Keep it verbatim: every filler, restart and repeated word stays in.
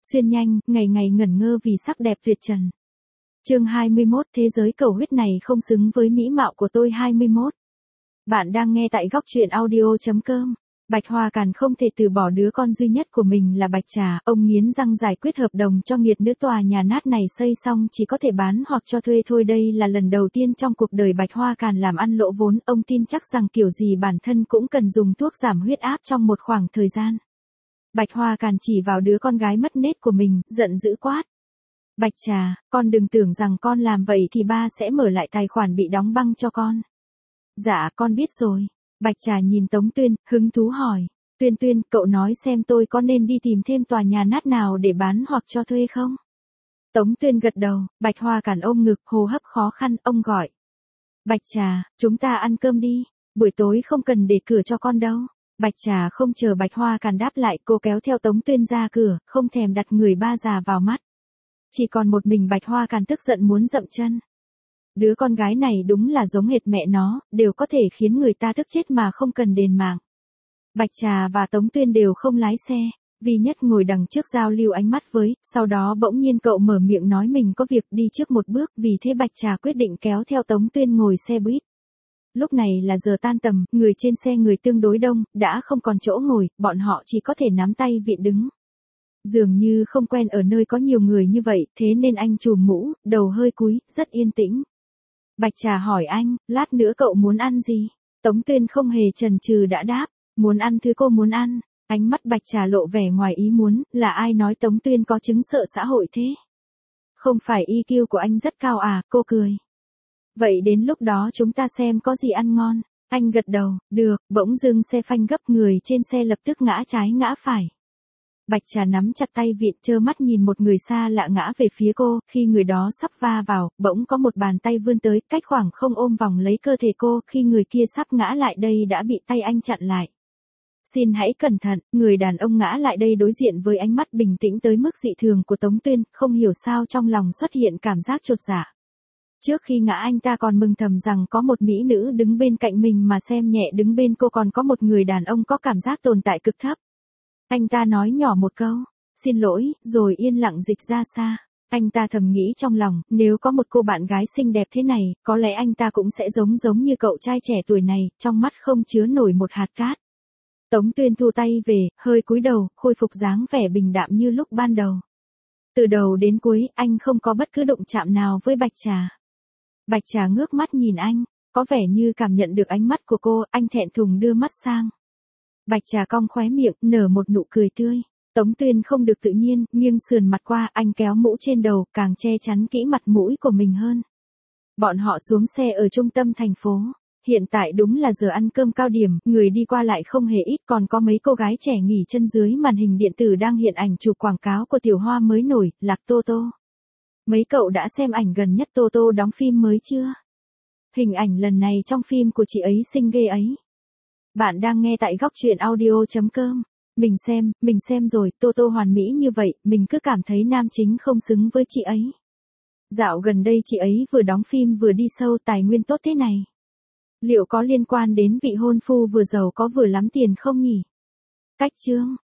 xuyên nhanh, ngày ngày ngẩn ngơ vì sắc đẹp tuyệt trần. Chương hai mươi mốt, thế giới cầu huyết này không xứng với mỹ mạo của tôi. hai mươi mốt. Bạn đang nghe tại góc truyện audio chấm com. Bạch Hoa Càn không thể từ bỏ đứa con duy nhất của mình là Bạch Trà, ông nghiến răng giải quyết hợp đồng cho nghiệt nữ tòa nhà nát này xây xong chỉ có thể bán hoặc cho thuê thôi. Đây là lần đầu tiên trong cuộc đời Bạch Hoa Càn làm ăn lỗ vốn, ông tin chắc rằng kiểu gì bản thân cũng cần dùng thuốc giảm huyết áp trong một khoảng thời gian. Bạch Hoa Càn chỉ vào đứa con gái mất nết của mình, giận dữ quát. Bạch Trà, con đừng tưởng rằng con làm vậy thì ba sẽ mở lại tài khoản bị đóng băng cho con. Dạ, con biết rồi. Bạch Trà nhìn Tống Tuyên, hứng thú hỏi. Tuyên Tuyên, cậu nói xem tôi có nên đi tìm thêm tòa nhà nát nào để bán hoặc cho thuê không? Tống Tuyên gật đầu, Bạch Hoa Càn ôm ngực, hô hấp khó khăn, ông gọi. Bạch Trà, chúng ta ăn cơm đi, buổi tối không cần để cửa cho con đâu. Bạch Trà không chờ Bạch Hoa Càn đáp lại, cô kéo theo Tống Tuyên ra cửa, không thèm đặt người ba già vào mắt. Chỉ còn một mình Bạch Hoa Càn tức giận muốn dậm chân. Đứa con gái này đúng là giống hệt mẹ nó, đều có thể khiến người ta tức chết mà không cần đền mạng. Bạch Trà và Tống Tuyên đều không lái xe, Vi Nhất ngồi đằng trước giao lưu ánh mắt với, sau đó bỗng nhiên cậu mở miệng nói mình có việc đi trước một bước, vì thế Bạch Trà quyết định kéo theo Tống Tuyên ngồi xe buýt. Lúc này là giờ tan tầm, người trên xe người tương đối đông, đã không còn chỗ ngồi, bọn họ chỉ có thể nắm tay viện đứng. Dường như không quen ở nơi có nhiều người như vậy, thế nên anh trùm mũ, đầu hơi cúi, rất yên tĩnh. Bạch Trà hỏi anh, lát nữa cậu muốn ăn gì? Tống Tuyên không hề chần chừ đã đáp, muốn ăn thứ cô muốn ăn. Ánh mắt Bạch Trà lộ vẻ ngoài ý muốn, là ai nói Tống Tuyên có chứng sợ xã hội thế? Không phải i kiu của anh rất cao à, cô cười. Vậy đến lúc đó chúng ta xem có gì ăn ngon. Anh gật đầu, được, bỗng dưng xe phanh gấp, người trên xe lập tức ngã trái ngã phải. Bạch Trà nắm chặt tay vịn, trơ mắt nhìn một người xa lạ ngã về phía cô, khi người đó sắp va vào, bỗng có một bàn tay vươn tới, cách khoảng không ôm vòng lấy cơ thể cô, khi người kia sắp ngã lại đây đã bị tay anh chặn lại. Xin hãy cẩn thận, người đàn ông ngã lại đây đối diện với ánh mắt bình tĩnh tới mức dị thường của Tống Tuyên, không hiểu sao trong lòng xuất hiện cảm giác chột dạ. Trước khi ngã anh ta còn mừng thầm rằng có một mỹ nữ đứng bên cạnh mình, mà xem nhẹ đứng bên cô còn có một người đàn ông có cảm giác tồn tại cực thấp. Anh ta nói nhỏ một câu, xin lỗi, rồi yên lặng dịch ra xa. Anh ta thầm nghĩ trong lòng, nếu có một cô bạn gái xinh đẹp thế này, có lẽ anh ta cũng sẽ giống giống như cậu trai trẻ tuổi này, trong mắt không chứa nổi một hạt cát. Tống Tuyên thu tay về, hơi cúi đầu, khôi phục dáng vẻ bình đạm như lúc ban đầu. Từ đầu đến cuối, anh không có bất cứ động chạm nào với Bạch Trà. Bạch Trà ngước mắt nhìn anh, có vẻ như cảm nhận được ánh mắt của cô, anh thẹn thùng đưa mắt sang. Bạch Trà cong khóe miệng, nở một nụ cười tươi. Tống Tuyên không được tự nhiên, nghiêng sườn mặt qua, anh kéo mũ trên đầu, càng che chắn kỹ mặt mũi của mình hơn. Bọn họ xuống xe ở trung tâm thành phố. Hiện tại đúng là giờ ăn cơm cao điểm, người đi qua lại không hề ít, còn có mấy cô gái trẻ nghỉ chân dưới màn hình điện tử đang hiện ảnh chụp quảng cáo của tiểu hoa mới nổi, Lạc Tô Tô. Mấy cậu đã xem ảnh gần nhất Tô Tô đóng phim mới chưa? Hình ảnh lần này trong phim của chị ấy xinh ghê ấy. Bạn đang nghe tại góc truyện audio chấm com. Mình xem, mình xem rồi, Tô Tô hoàn mỹ như vậy, mình cứ cảm thấy nam chính không xứng với chị ấy. Dạo gần đây chị ấy vừa đóng phim vừa đi show, tài nguyên tốt thế này. Liệu có liên quan đến vị hôn phu vừa giàu có vừa lắm tiền không nhỉ? Cách chương.